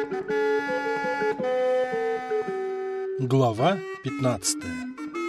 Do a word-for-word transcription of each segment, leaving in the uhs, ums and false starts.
Глава пятнадцатая.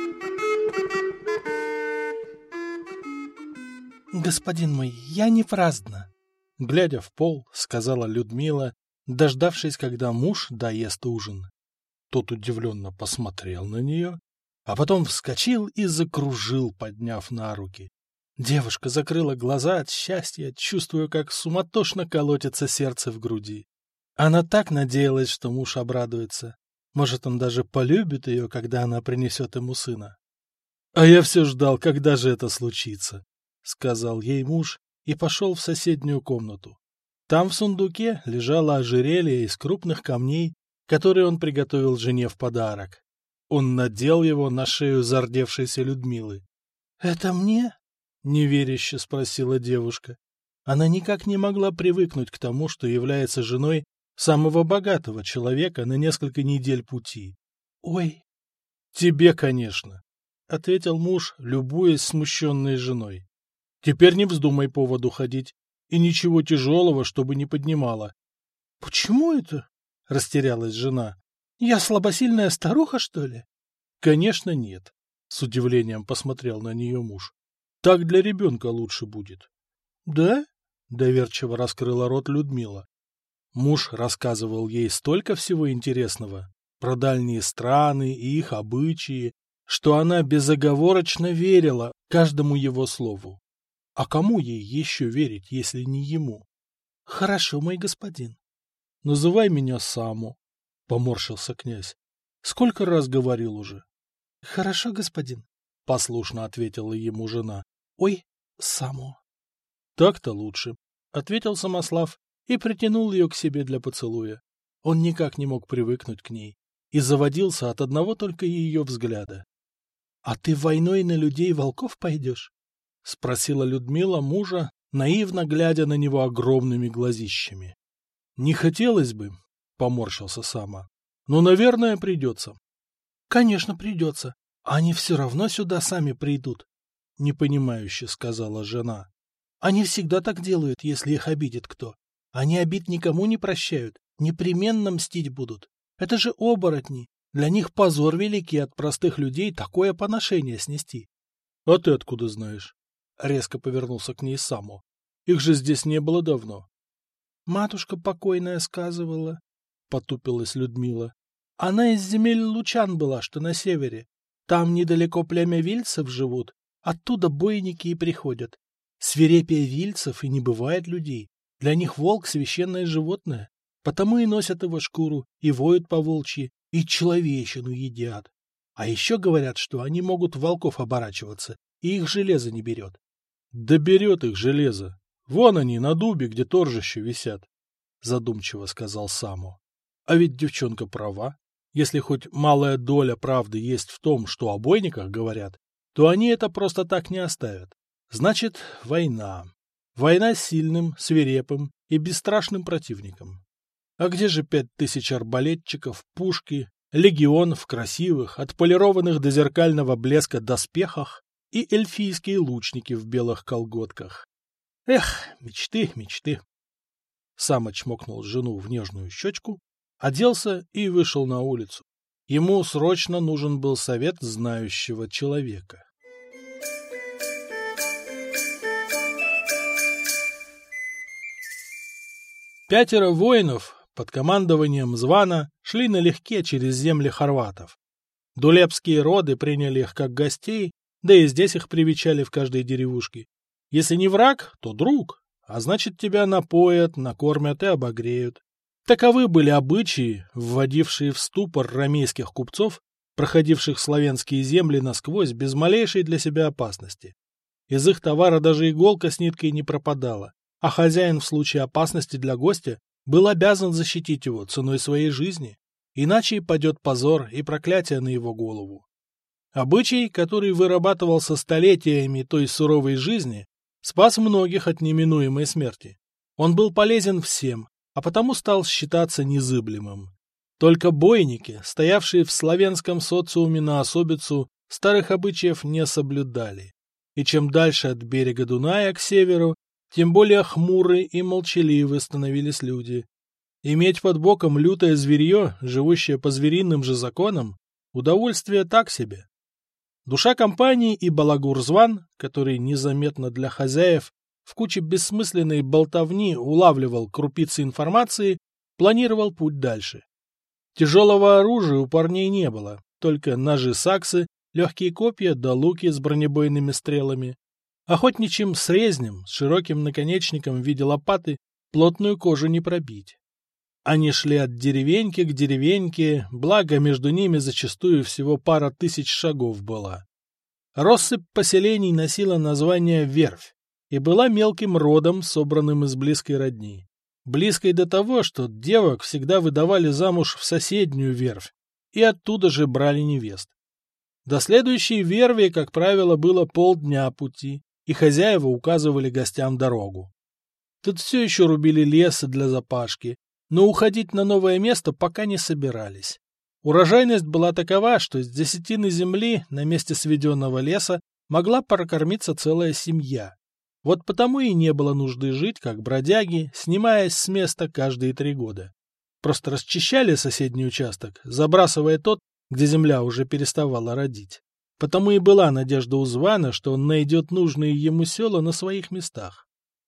«Господин мой, я не праздна», — глядя в пол, сказала Людмила, дождавшись, когда муж доест ужин. Тот удивленно посмотрел на нее, а потом вскочил и закружил, подняв на руки. Девушка закрыла глаза от счастья, чувствуя, как суматошно колотится сердце в груди. Она так надеялась, что муж обрадуется. Может, он даже полюбит ее, когда она принесет ему сына. — А я все ждал, когда же это случится, — сказал ей муж и пошел в соседнюю комнату. Там в сундуке лежало ожерелье из крупных камней, которые он приготовил жене в подарок. Он надел его на шею зардевшейся Людмилы. — Это мне? — неверяще спросила девушка. Она никак не могла привыкнуть к тому, что является женой самого богатого человека на несколько недель пути. — Ой! — Тебе, конечно, — ответил муж, любуясь смущенной женой. — Теперь не вздумай по воду ходить, и ничего тяжелого, чтобы не поднимала. — Почему это? — растерялась жена. — Я слабосильная старуха, что ли? — Конечно, нет, — с удивлением посмотрел на нее муж. — Так для ребенка лучше будет. — Да? — доверчиво раскрыла рот Людмила. Муж рассказывал ей столько всего интересного про дальние страны и их обычаи, что она безоговорочно верила каждому его слову. А кому ей еще верить, если не ему? — Хорошо, мой господин. — Называй меня Само, — поморщился князь. — Сколько раз говорил уже? — Хорошо, господин, — послушно ответила ему жена. — Ой, Само. — Так-то лучше, — ответил Самослав и притянул ее к себе для поцелуя. Он никак не мог привыкнуть к ней и заводился от одного только ее взгляда. — А ты войной на людей волков пойдешь? — спросила Людмила мужа, наивно глядя на него огромными глазищами. — Не хотелось бы, — поморщился Сама, — но, наверное, придется. — Конечно, придется. Они все равно сюда сами придут, — непонимающе сказала жена. — Они всегда так делают, если их обидит кто. Они обид никому не прощают, непременно мстить будут. Это же оборотни. Для них позор великий от простых людей такое поношение снести. — А ты откуда знаешь? — резко повернулся к ней Саму. — Их же здесь не было давно. — Матушка покойная сказывала, — потупилась Людмила. — Она из земель Лучан была, что на севере. Там недалеко племя вильцев живут, оттуда бойники и приходят. Свирепее вильцев и не бывает людей. Для них волк — священное животное, потому и носят его шкуру, и воют по-волчьи, и человечину едят. А еще говорят, что они могут в волков оборачиваться, и их железо не берет. — Да берет их железо. Вон они, на дубе, где торжища висят, — задумчиво сказал Саму. А ведь девчонка права. Если хоть малая доля правды есть в том, что о бойниках говорят, то они это просто так не оставят. Значит, война. Война с сильным, свирепым и бесстрашным противником. А где же пять тысяч арбалетчиков, пушки, легион в красивых, отполированных до зеркального блеска доспехах и эльфийские лучники в белых колготках? Эх, мечты, мечты. Сам чмокнул жену в нежную щечку, оделся и вышел на улицу. Ему срочно нужен был совет знающего человека. Пятеро воинов под командованием Звана шли налегке через земли хорватов. Дулепские роды приняли их как гостей, да и здесь их привечали в каждой деревушке. Если не враг, то друг, а значит, тебя напоят, накормят и обогреют. Таковы были обычаи, вводившие в ступор ромейских купцов, проходивших славянские земли насквозь без малейшей для себя опасности. Из их товара даже иголка с ниткой не пропадала, а хозяин в случае опасности для гостя был обязан защитить его ценой своей жизни, иначе падет позор и проклятие на его голову. Обычай, который вырабатывался столетиями той суровой жизни, спас многих от неминуемой смерти. Он был полезен всем, а потому стал считаться незыблемым. Только бойники, стоявшие в славянском социуме на особицу, старых обычаев не соблюдали. И чем дальше от берега Дуная к северу, тем более хмуры и молчаливы становились люди. Иметь под боком лютое зверье, живущее по звериным же законам, удовольствие так себе. Душа компании и Балагур-Зван, который незаметно для хозяев в куче бессмысленной болтовни улавливал крупицы информации, планировал путь дальше. Тяжелого оружия у парней не было, только ножи-саксы, легкие копья да луки с бронебойными стрелами. Охотничьим срезнем с широким наконечником в виде лопаты плотную кожу не пробить. Они шли от деревеньки к деревеньке, благо между ними зачастую всего пара тысяч шагов была. Россыпь поселений носила название Верфь и была мелким родом, собранным из близкой родни. Близкой до того, что девок всегда выдавали замуж в соседнюю верфь и оттуда же брали невест. До следующей верви, как правило, было полдня пути, и хозяева указывали гостям дорогу. Тут все еще рубили лес для запашки, но уходить на новое место пока не собирались. Урожайность была такова, что с десятины земли на месте сведенного леса могла прокормиться целая семья. Вот потому и не было нужды жить, как бродяги, снимаясь с места каждые три года. Просто расчищали соседний участок, забрасывая тот, где земля уже переставала родить. Потому и была надежда у Звана, что он найдет нужные ему села на своих местах.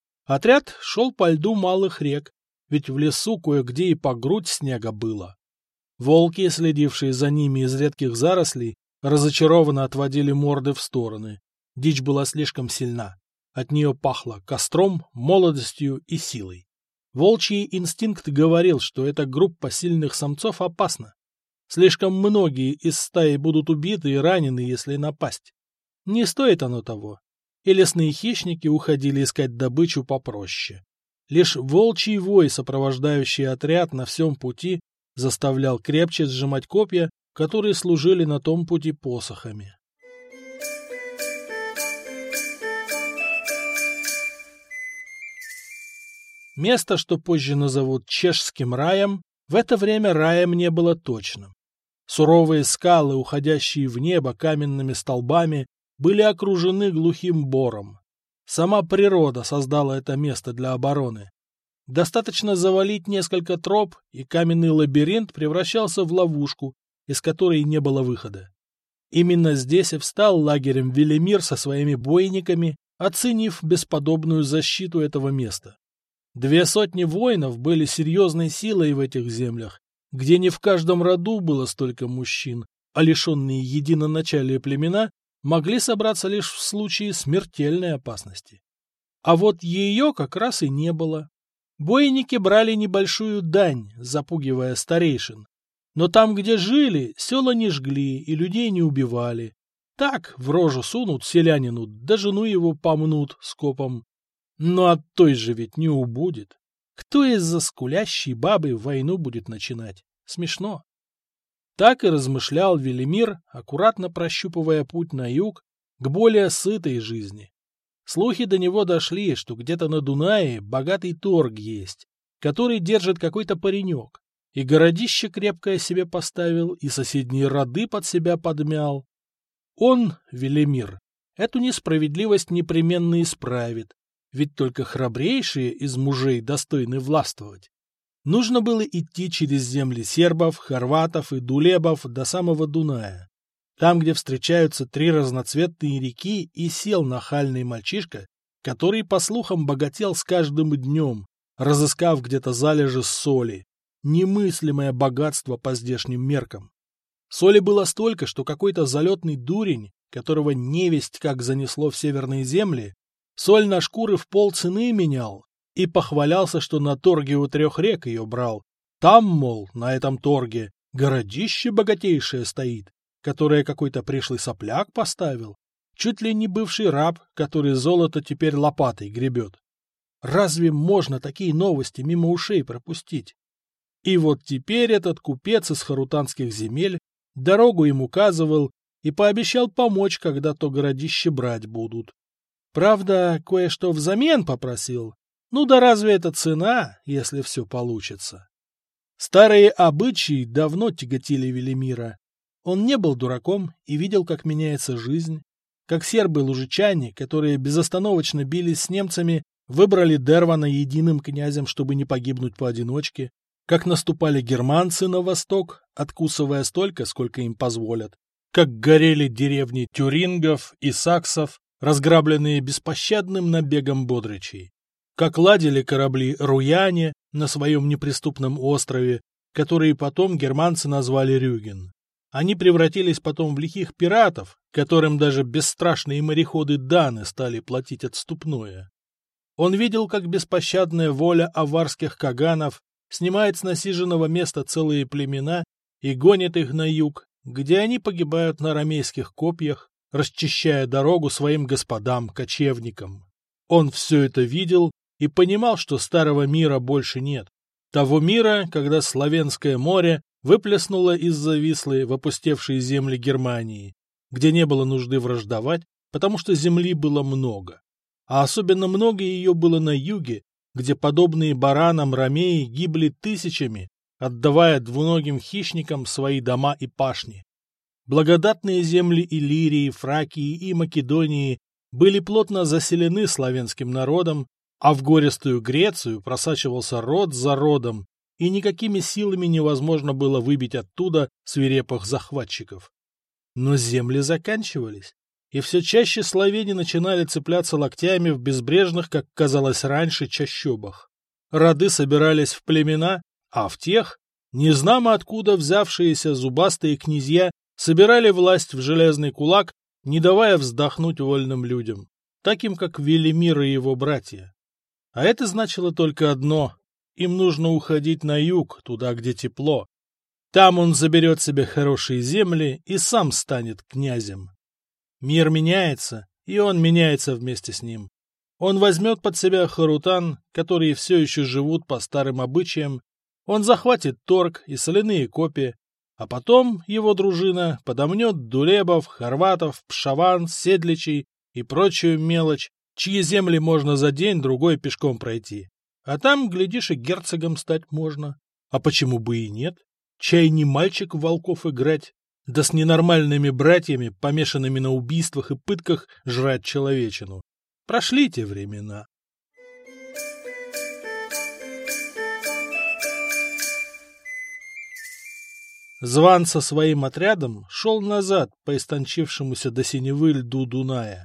Отряд шел по льду малых рек, ведь в лесу кое-где и по грудь снега было. Волки, следившие за ними из редких зарослей, разочарованно отводили морды в стороны. Дичь была слишком сильна. От нее пахло костром, молодостью и силой. Волчий инстинкт говорил, что эта группа сильных самцов опасна. Слишком многие из стаи будут убиты и ранены, если напасть. Не стоит оно того. И лесные хищники уходили искать добычу попроще. Лишь волчий вой, сопровождающий отряд на всем пути, заставлял крепче сжимать копья, которые служили на том пути посохами. Место, что позже назовут Чешским раем, в это время раем не было точным. Суровые скалы, уходящие в небо каменными столбами, были окружены глухим бором. Сама природа создала это место для обороны. Достаточно завалить несколько троп, и каменный лабиринт превращался в ловушку, из которой не было выхода. Именно здесь и встал лагерем Велимир со своими бойниками, оценив бесподобную защиту этого места. Две сотни воинов были серьезной силой в этих землях, где не в каждом роду было столько мужчин, а лишенные единоначалия племена могли собраться лишь в случае смертельной опасности. А вот ее как раз и не было. Бойники брали небольшую дань, запугивая старейшин. Но там, где жили, села не жгли и людей не убивали. Так в рожу сунут селянину, да жену его помнут скопом. Но от той же ведь не убудет. Кто из-за скулящей бабы войну будет начинать? Смешно. Так и размышлял Велимир, аккуратно прощупывая путь на юг к более сытой жизни. Слухи до него дошли, что где-то на Дунае богатый торг есть, который держит какой-то паренек, и городище крепкое себе поставил, и соседние роды под себя подмял. Он, Велимир, эту несправедливость непременно исправит, ведь только храбрейшие из мужей достойны властвовать. Нужно было идти через земли сербов, хорватов и дулебов до самого Дуная. Там, где встречаются три разноцветные реки, и сел нахальный мальчишка, который, по слухам, богател с каждым днем, разыскав где-то залежи соли. Немыслимое богатство по здешним меркам. Соли было столько, что какой-то залетный дурень, которого невесть как занесло в северные земли, соль на шкуры в полцены менял и похвалялся, что на торге у трех рек ее брал. Там, мол, на этом торге городище богатейшее стоит, которое какой-то пришлый сопляк поставил, чуть ли не бывший раб, который золото теперь лопатой гребет. Разве можно такие новости мимо ушей пропустить? И вот теперь этот купец из харутанских земель дорогу им указывал и пообещал помочь, когда то городище брать будут. Правда, кое-что взамен попросил. Ну да разве это цена, если все получится? Старые обычаи давно тяготили Велимира. Он не был дураком и видел, как меняется жизнь, как сербы-лужичане, которые безостановочно бились с немцами, выбрали Дервана единым князем, чтобы не погибнуть поодиночке, как наступали германцы на восток, откусывая столько, сколько им позволят, как горели деревни тюрингов и саксов, разграбленные беспощадным набегом бодричей, как ладили корабли руяне на своем неприступном острове, который потом германцы назвали Рюген. Они превратились потом в лихих пиратов, которым даже бесстрашные мореходы-даны стали платить отступное. Он видел, как беспощадная воля аварских каганов снимает с насиженного места целые племена и гонит их на юг, где они погибают на ромейских копьях, расчищая дорогу своим господам-кочевникам. Он все это видел и понимал, что старого мира больше нет. Того мира, когда Славянское море выплеснуло из-за Вислы в опустевшие земли Германии, где не было нужды враждовать, потому что земли было много. А особенно много ее было на юге, где подобные баранам ромеи гибли тысячами, отдавая двуногим хищникам свои дома и пашни. Благодатные земли Иллирии, Фракии и Македонии были плотно заселены славянским народом, а в гористую Грецию просачивался род за родом, и никакими силами невозможно было выбить оттуда свирепых захватчиков. Но земли заканчивались, и все чаще славяне начинали цепляться локтями в безбрежных, как казалось раньше, чащобах. Роды собирались в племена, а в тех, незнамо откуда взявшиеся зубастые князья, собирали власть в железный кулак, не давая вздохнуть вольным людям, таким как Велимир и его братья. А это значило только одно — им нужно уходить на юг, туда, где тепло. Там он заберет себе хорошие земли и сам станет князем. Мир меняется, и он меняется вместе с ним. Он возьмет под себя Харутан, которые все еще живут по старым обычаям, он захватит Торг и соляные копи, а потом его дружина подомнет дулебов, хорватов, пшаван, седличей и прочую мелочь, чьи земли можно за день-другой пешком пройти. А там, глядишь, и герцогом стать можно. А почему бы и нет? Чай не мальчик в волков играть, да с ненормальными братьями, помешанными на убийствах и пытках, жрать человечину. Прошли те времена. Зван со своим отрядом шел назад по истончившемуся до синевы льду Дуная.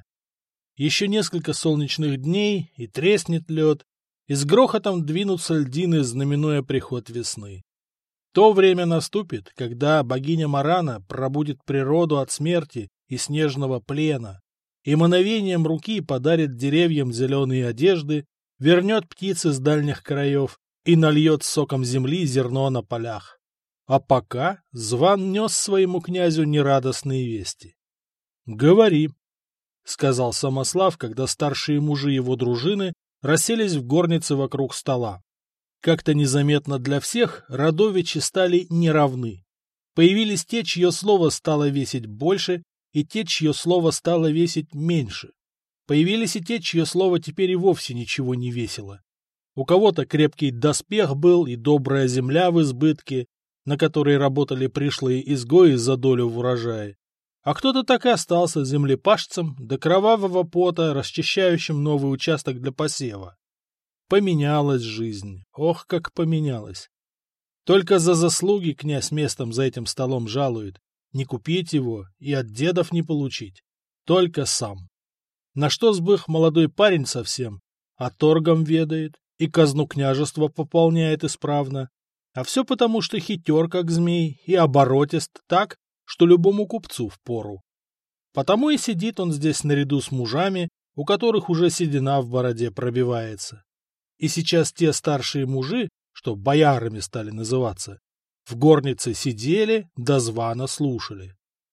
Еще несколько солнечных дней, и треснет лед, и с грохотом двинутся льдины, знаменуя приход весны. То время наступит, когда богиня Марана пробудит природу от смерти и снежного плена, и мановением руки подарит деревьям зеленые одежды, вернет птиц из дальних краев и нальет соком земли зерно на полях. А пока Зван нес своему князю нерадостные вести. — Говори, — сказал Самослав, когда старшие мужи его дружины расселись в горнице вокруг стола. Как-то незаметно для всех родовичи стали неравны. Появились те, чье слово стало весить больше, и те, чье слово стало весить меньше. Появились и те, чье слово теперь и вовсе ничего не весило. У кого-то крепкий доспех был и добрая земля в избытке, на которой работали пришлые изгои за долю в урожае. А кто-то так и остался землепашцем до кровавого пота, расчищающим новый участок для посева. Поменялась жизнь, ох, как поменялась. Только за заслуги князь местом за этим столом жалует, не купить его и от дедов не получить, только сам. На что сбых молодой парень совсем, а торгом ведает и казну княжества пополняет исправно, а все потому, что хитер, как змей, и оборотист так, что любому купцу впору. Потому и сидит он здесь наряду с мужами, у которых уже седина в бороде пробивается. И сейчас те старшие мужи, что боярами стали называться, в горнице сидели, до звана слушали.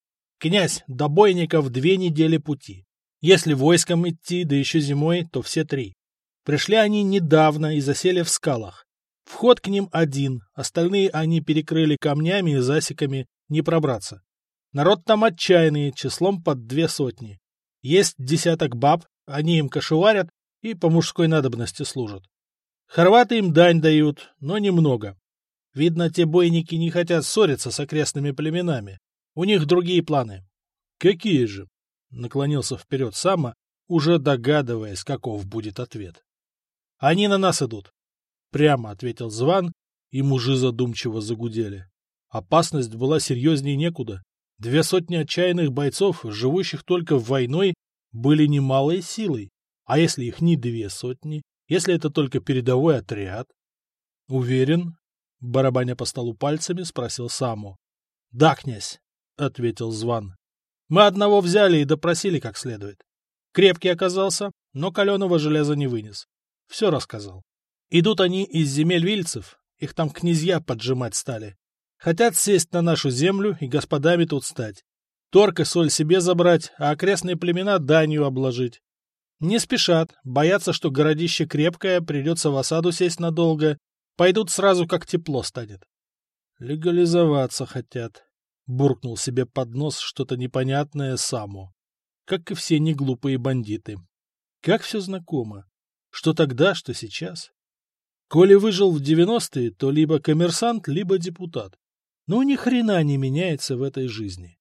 Князь, до бойников две недели пути. Если войском идти, да еще зимой, то все три. Пришли они недавно и засели в скалах. Вход к ним один, остальные они перекрыли камнями и засеками, не пробраться. Народ там отчаянный, числом под две сотни. Есть десяток баб, они им кошеварят и по мужской надобности служат. Хорваты им дань дают, но немного. Видно, те бойники не хотят ссориться с окрестными племенами. У них другие планы. — Какие же? — наклонился вперед Сама, уже догадываясь, каков будет ответ. — Они на нас идут. — прямо ответил Зван И мужи задумчиво загудели. Опасность была серьезней некуда. Две сотни отчаянных бойцов, живущих только войной, были немалой силой. А если их не две сотни? Если это только передовой отряд? — Уверен? — барабаня по столу пальцами, спросил Саму. — Да, князь, — ответил Зван. — Мы одного взяли и допросили как следует. Крепкий оказался, но каленого железа не вынес. Все рассказал. Идут они из земель вильцев, их там князья поджимать стали. Хотят сесть на нашу землю и господами тут стать. Торг и соль себе забрать, а окрестные племена данью обложить. Не спешат, боятся, что городище крепкое, придется в осаду сесть надолго. Пойдут сразу, как тепло станет. Легализоваться хотят. Буркнул себе под нос что-то непонятное Саму. Как и все неглупые бандиты. Как все знакомо. Что тогда, что сейчас. Коли выжил в девяностые, то либо коммерсант, либо депутат. Ну, ни хрена не меняется в этой жизни.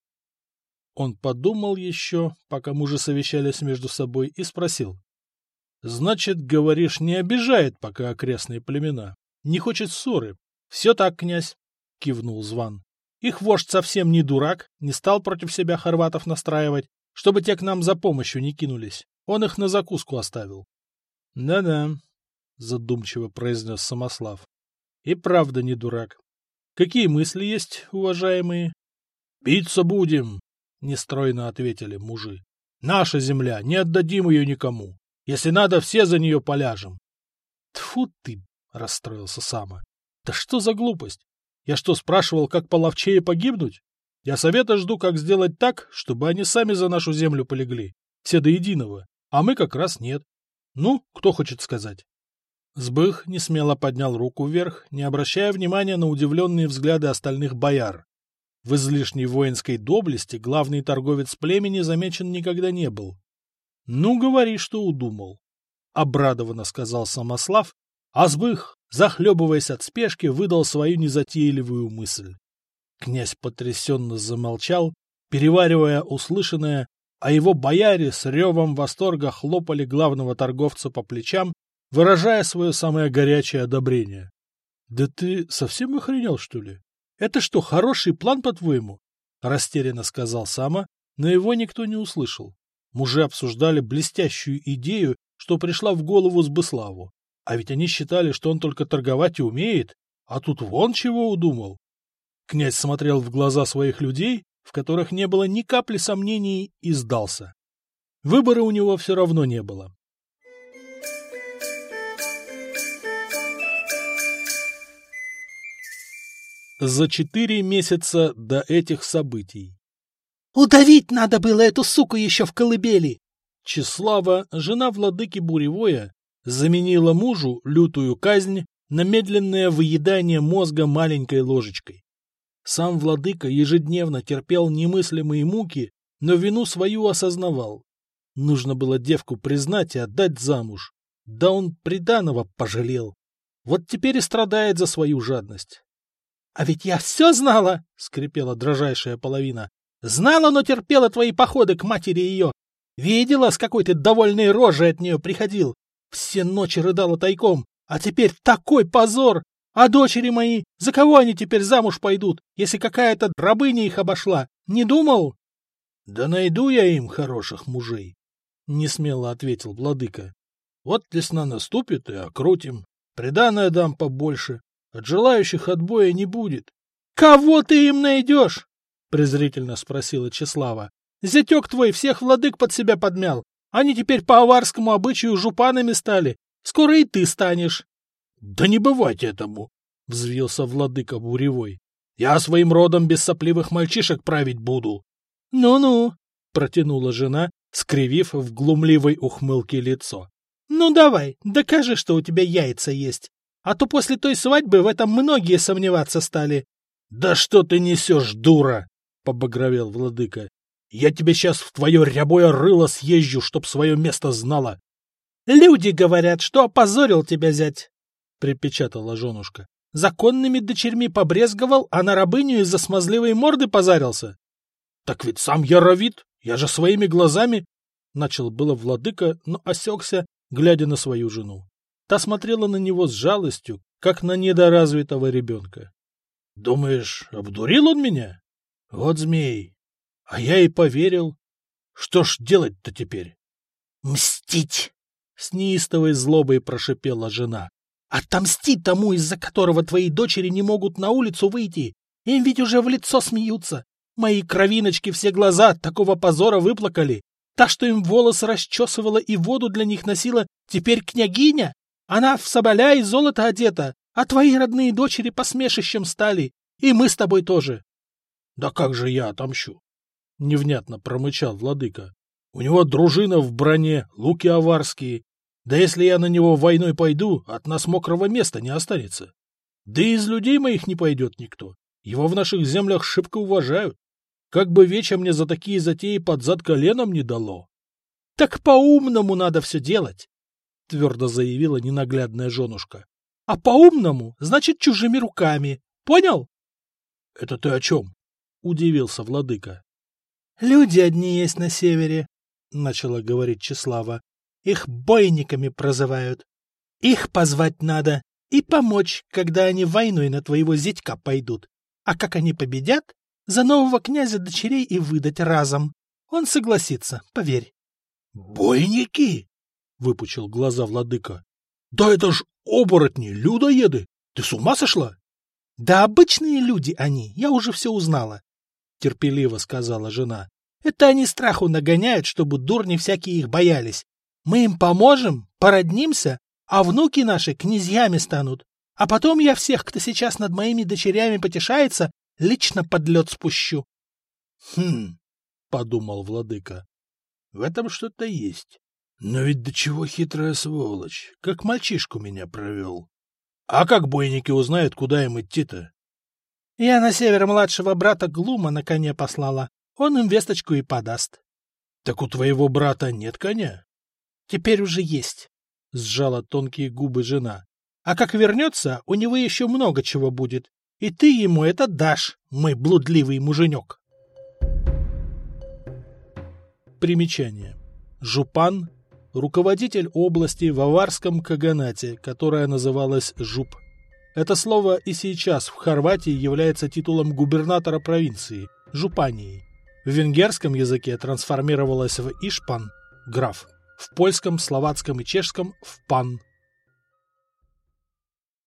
Он подумал еще, пока мужи совещались между собой, и спросил. — Значит, говоришь, не обижает пока окрестные племена? Не хочет ссоры? — Все так, князь, — кивнул Зван. Их вождь совсем не дурак, не стал против себя хорватов настраивать, чтобы те к нам за помощью не кинулись. Он их на закуску оставил. Да — Да-да, — задумчиво произнес Самослав. — И правда не дурак. Какие мысли есть, уважаемые? — Биться будем, — нестройно ответили мужи. — Наша земля, не отдадим ее никому. Если надо, все за нее поляжем. — Тьфу ты, — расстроился Сама. — Да что за глупость? Я что, спрашивал, как половчее погибнуть? Я совета жду, как сделать так, чтобы они сами за нашу землю полегли. Все до единого. А мы как раз нет. Ну, кто хочет сказать? Сбых несмело поднял руку вверх, не обращая внимания на удивленные взгляды остальных бояр. В излишней воинской доблести главный торговец племени замечен никогда не был. — Ну, говори, что удумал, — обрадованно сказал Самослав, а Сбых, захлебываясь от спешки, выдал свою незатейливую мысль. Князь потрясенно замолчал, переваривая услышанное, а его бояре с ревом восторга хлопали главного торговца по плечам, выражая свое самое горячее одобрение. — Да ты совсем охренел, что ли? Это что, хороший план, по-твоему? — растерянно сказал Сама, но его никто не услышал. Мужи обсуждали блестящую идею, что пришла в голову Сбыславу. А ведь они считали, что он только торговать и умеет, а тут вон чего удумал. Князь смотрел в глаза своих людей, в которых не было ни капли сомнений, и сдался. Выбора у него все равно не было. За четыре месяца до этих событий. «Удавить надо было эту суку еще в колыбели!» Числава, жена владыки Буревоя, заменила мужу лютую казнь на медленное выедание мозга маленькой ложечкой. Сам владыка ежедневно терпел немыслимые муки, но вину свою осознавал. Нужно было девку признать и отдать замуж. Да он приданого пожалел. Вот теперь и страдает за свою жадность. — А ведь я все знала, — скрипела дрожайшая половина. — Знала, но терпела твои походы к матери ее. Видела, с какой ты довольной рожей от нее приходил. Все ночи рыдала тайком. А теперь такой позор! А дочери мои, за кого они теперь замуж пойдут, если какая-то рабыня их обошла? Не думал? — Да найду я им хороших мужей, — несмело ответил владыка. — Вот весна наступит и окрутим. Приданое дам побольше. От желающих отбоя не будет. — Кого ты им найдешь? — презрительно спросила Числава. — Зятек твой всех владык под себя подмял. Они теперь по аварскому обычаю жупанами стали. Скоро и ты станешь. — Да не бывать этому, — взвился владыка Буревой. — Я своим родом без сопливых мальчишек править буду. Ну — Ну-ну, — протянула жена, скривив в глумливой ухмылке лицо. — Ну давай, докажи, что у тебя яйца есть. А то после той свадьбы в этом многие сомневаться стали. — Да что ты несешь, дура! — побагровел владыка. — Я тебе сейчас в твое рябое рыло съезжу, чтоб свое место знала. — Люди говорят, что опозорил тебя зять, — припечатала женушка. — Законными дочерьми побрезговал, а на рабыню из-за смазливой морды позарился. — Так ведь сам я ровит, я же своими глазами... — начал было владыка, но осекся, глядя на свою жену. Та смотрела на него с жалостью, как на недоразвитого ребенка. Думаешь, обдурил он меня? Вот змей. А я и поверил. Что ж делать-то теперь? Мстить! С неистовой злобой прошипела жена. Отомсти тому, из-за которого твои дочери не могут на улицу выйти. Им ведь уже в лицо смеются. Мои кровиночки все глаза от такого позора выплакали. Та, что им волосы расчесывала и воду для них носила, теперь княгиня. Она в соболя и золото одета, а твои родные дочери посмешищем стали. И мы с тобой тоже. — Да как же я отомщу? — невнятно промычал владыка. — У него дружина в броне, луки аварские. Да если я на него войной пойду, от нас мокрого места не останется. Да и из людей моих не пойдет никто. Его в наших землях шибко уважают. Как бы веча мне за такие затеи под зад коленом не дало. — Так по-умному надо все делать, — твердо заявила ненаглядная женушка. — А по-умному, значит, чужими руками. Понял? — Это ты о чем? — удивился владыка. — Люди одни есть на севере, — начала говорить Числава. — Их бойниками прозывают. Их позвать надо и помочь, когда они войной на твоего зятька пойдут. А как они победят, за нового князя дочерей и выдать разом. Он согласится, поверь. — Бойники? — выпучил глаза владыка. — Да это ж оборотни, людоеды! Ты с ума сошла? — Да обычные люди они, я уже все узнала, — терпеливо сказала жена. — Это они страху нагоняют, чтобы дурни всякие их боялись. Мы им поможем, породнимся, а внуки наши князьями станут. А потом я всех, кто сейчас над моими дочерями потешается, лично под лед спущу. — Хм, — подумал владыка, — в этом что-то есть. Но ведь до чего хитрая сволочь, как мальчишку меня провел. А как бойники узнают, куда им идти-то? — Я на север младшего брата Глума на коне послала. Он им весточку и подаст. — Так у твоего брата нет коня? — Теперь уже есть, — сжала тонкие губы жена. — А как вернется, у него еще много чего будет. И ты ему это дашь, мой блудливый муженек. Примечание. Жупан — руководитель области в аварском каганате, которая называлась Жуп. Это слово и сейчас в Хорватии является титулом губернатора провинции – Жупанией. В венгерском языке трансформировалось в Ишпан – граф, в польском, словацком и чешском – в пан –